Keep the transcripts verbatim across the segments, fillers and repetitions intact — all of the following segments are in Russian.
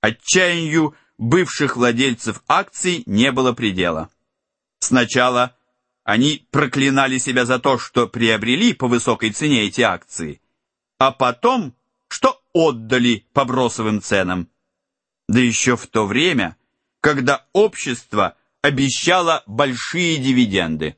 Отчаянию бывших владельцев акций не было предела. Сначала они проклинали себя за то, что приобрели по высокой цене эти акции, а потом, что отдали по бросовым ценам. Да еще в то время, когда общество обещало большие дивиденды.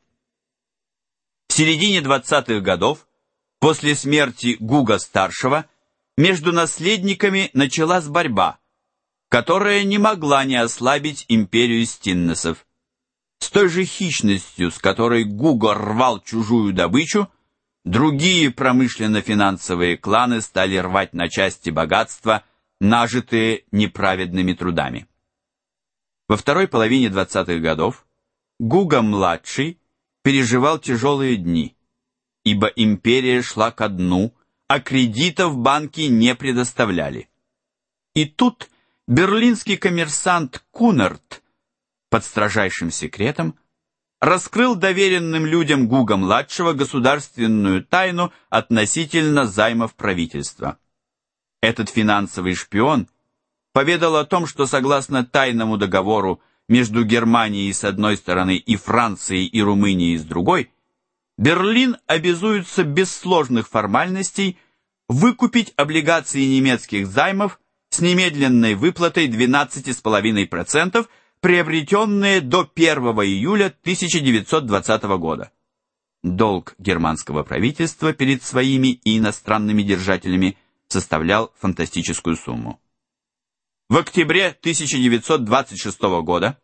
В середине двадцатых годов, после смерти Гуга-старшего, между наследниками началась борьба, которая не могла не ослабить империю Стиннесов. С той же хищностью, с которой Гуга рвал чужую добычу, другие промышленно-финансовые кланы стали рвать на части богатства, нажитые неправедными трудами. Во второй половине двадцатых годов Гуга-младший переживал тяжелые дни, ибо империя шла ко дну, а кредитов банки не предоставляли. И тут берлинский коммерсант Кунерт под строжайшим секретом раскрыл доверенным людям Гуга-младшего государственную тайну относительно займов правительства. Этот финансовый шпион поведал о том, что согласно тайному договору между Германией с одной стороны и Францией и Румынией с другой, Берлин обязуется без сложных формальностей выкупить облигации немецких займов с немедленной выплатой двенадцать целых пять десятых процента, приобретенные до первого июля тысяча девятьсот двадцатого года. Долг германского правительства перед своими и иностранными держателями составлял фантастическую сумму. В октябре тысяча девятьсот двадцать шестого года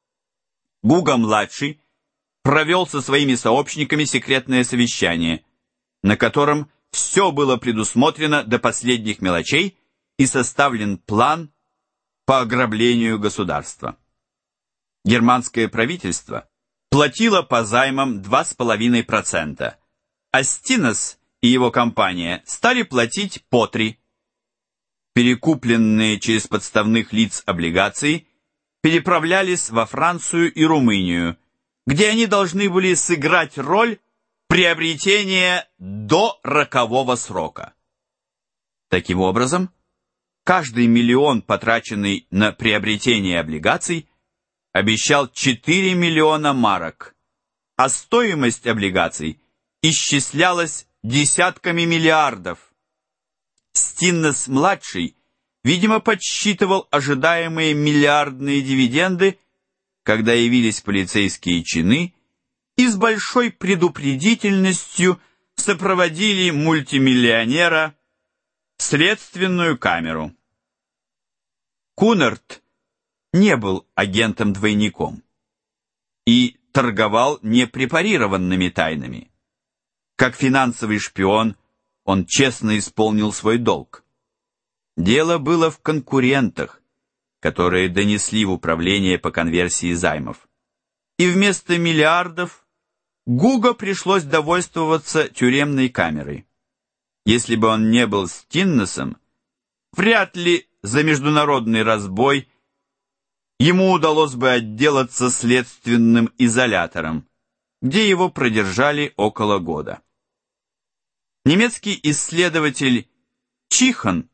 Гуга-младший провел со своими сообщниками секретное совещание, на котором все было предусмотрено до последних мелочей и составлен план по ограблению государства. Германское правительство платило по займам два целых пять десятых процента, а Стиннес и его компания стали платить по три процента. Перекупленные через подставных лиц облигации переправлялись во Францию и Румынию, где они должны были сыграть роль приобретения до рокового срока. Таким образом, каждый миллион, потраченный на приобретение облигаций, обещал четыре миллиона марок, а стоимость облигаций исчислялась десятками миллиардов. Стиннес-младший, видимо, подсчитывал ожидаемые миллиардные дивиденды, когда явились полицейские чины и с большой предупредительностью сопроводили мультимиллионера в следственную камеру. Кунерт не был агентом-двойником и торговал непрепарированными тайнами. Как финансовый шпион, он честно исполнил свой долг. Дело было в конкурентах, которые донесли в управление по конверсии займов. И вместо миллиардов Гуга пришлось довольствоваться тюремной камерой. Если бы он не был Стиннесом, вряд ли за международный разбой ему удалось бы отделаться следственным изолятором, где его продержали около года. Немецкий исследователь Чихан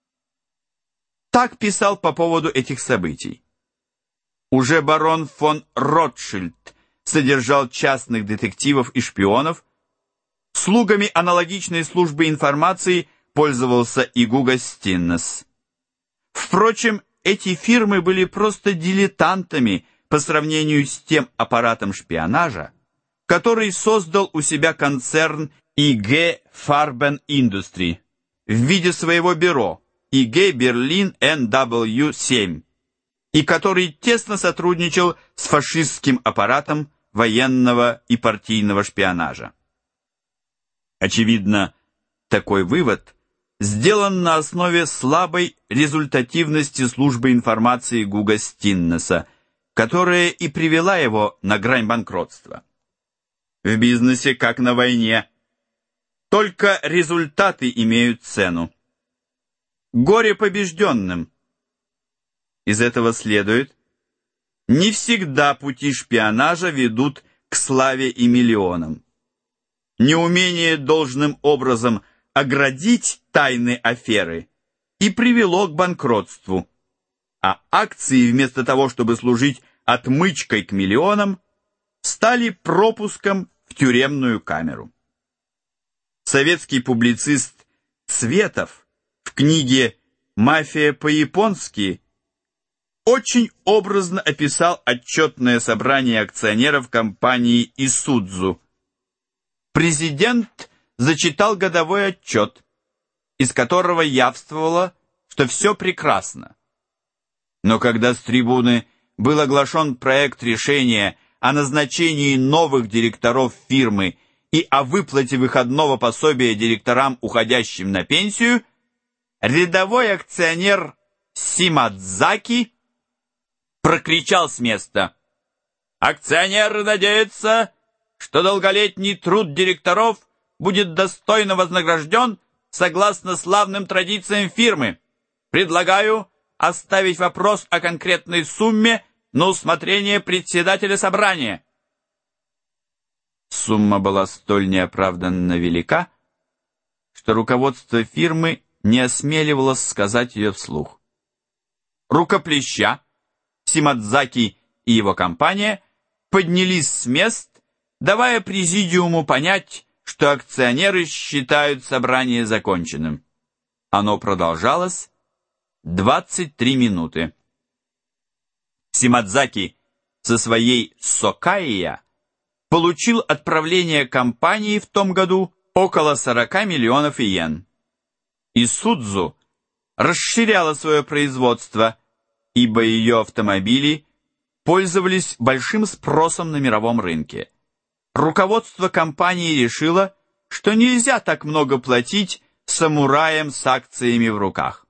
так писал по поводу этих событий. Уже барон фон Ротшильд содержал частных детективов и шпионов, слугами аналогичной службы информации пользовался и Гуга Стиннес. Впрочем, эти фирмы были просто дилетантами по сравнению с тем аппаратом шпионажа, который создал у себя концерн и джи Farben Industry в виде своего бюро и джи Berlin эн дабл ю семь, и который тесно сотрудничал с фашистским аппаратом военного и партийного шпионажа. Очевидно, такой вывод сделан на основе слабой результативности службы информации Гуга Стиннеса, которая и привела его на грань банкротства. В бизнесе, как на войне, только результаты имеют цену. Горе побежденным. Из этого следует, не всегда пути шпионажа ведут к славе и миллионам. Неумение должным образом оградить тайны аферы и привело к банкротству. а акции, вместо того, чтобы служить отмычкой к миллионам, стали пропуском в тюремную камеру. Советский публицист Цветов в книге «Мафия по-японски» очень образно описал отчетное собрание акционеров компании «Исудзу». Президент зачитал годовой отчет, из которого явствовало, что все прекрасно. Но когда с трибуны был оглашен проект решения о назначении новых директоров фирмы и о выплате выходного пособия директорам, уходящим на пенсию, рядовой акционер Симадзаки прокричал с места: «Акционеры надеются, что долголетний труд директоров будет достойно вознагражден согласно славным традициям фирмы. Предлагаю оставить вопрос о конкретной сумме на усмотрение председателя собрания». Сумма была столь неоправданно велика, что руководство фирмы не осмеливалось сказать ее вслух. Рукоплеща, Симадзаки и его компания поднялись с мест, давая президиуму понять, что акционеры считают собрание законченным. Оно продолжалось двадцать три минуты. Симадзаки со своей Сокаия получил от правления компании в том году около сорока миллионов иен. Исудзу расширяла свое производство, ибо ее автомобили пользовались большим спросом на мировом рынке. Руководство компании решило, что нельзя так много платить самураям с акциями в руках.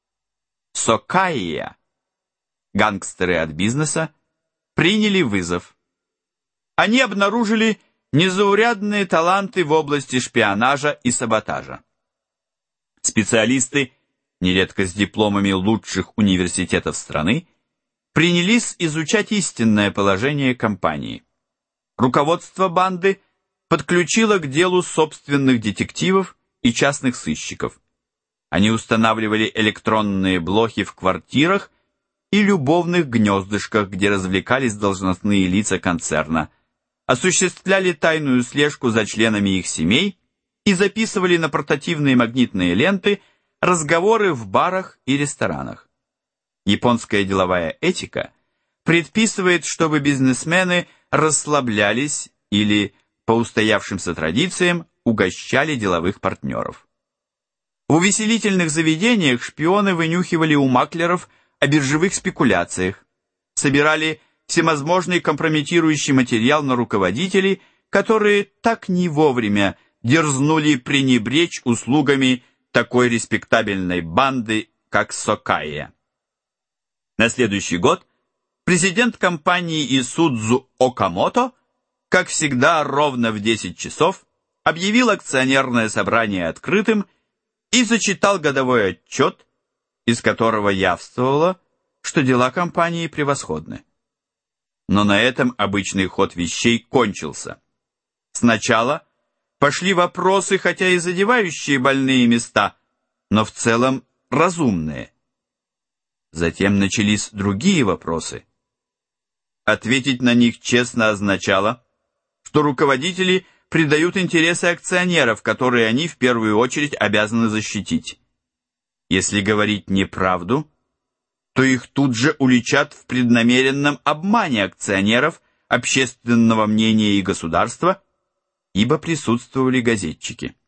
Сокаия, гангстеры от бизнеса, приняли вызов. Они обнаружили незаурядные таланты в области шпионажа и саботажа. Специалисты, нередко с дипломами лучших университетов страны, принялись изучать истинное положение компании. Руководство банды подключило к делу собственных детективов и частных сыщиков. Они устанавливали электронные блохи в квартирах и любовных гнездышках, где развлекались должностные лица концерна, осуществляли тайную слежку за членами их семей и записывали на портативные магнитные ленты разговоры в барах и ресторанах. Японская деловая этика предписывает, чтобы бизнесмены расслаблялись или, по устоявшимся традициям, угощали деловых партнеров. В увеселительных заведениях шпионы вынюхивали у маклеров о биржевых спекуляциях, собирали всевозможный компрометирующий материал на руководителей, которые так не вовремя дерзнули пренебречь услугами такой респектабельной банды, как Сокаия. На следующий год президент компании Исудзу Окамото, как всегда ровно в десять часов, объявил акционерное собрание открытым и зачитал годовой отчет, из которого явствовало, что дела компании превосходны. Но на этом обычный ход вещей кончился. Сначала пошли вопросы, хотя и задевающие больные места, но в целом разумные. Затем начались другие вопросы. Ответить на них честно означало, что руководители предают интересы акционеров, которые они в первую очередь обязаны защитить. Если говорить неправду, то их тут же уличат в преднамеренном обмане акционеров, общественного мнения и государства, ибо присутствовали газетчики.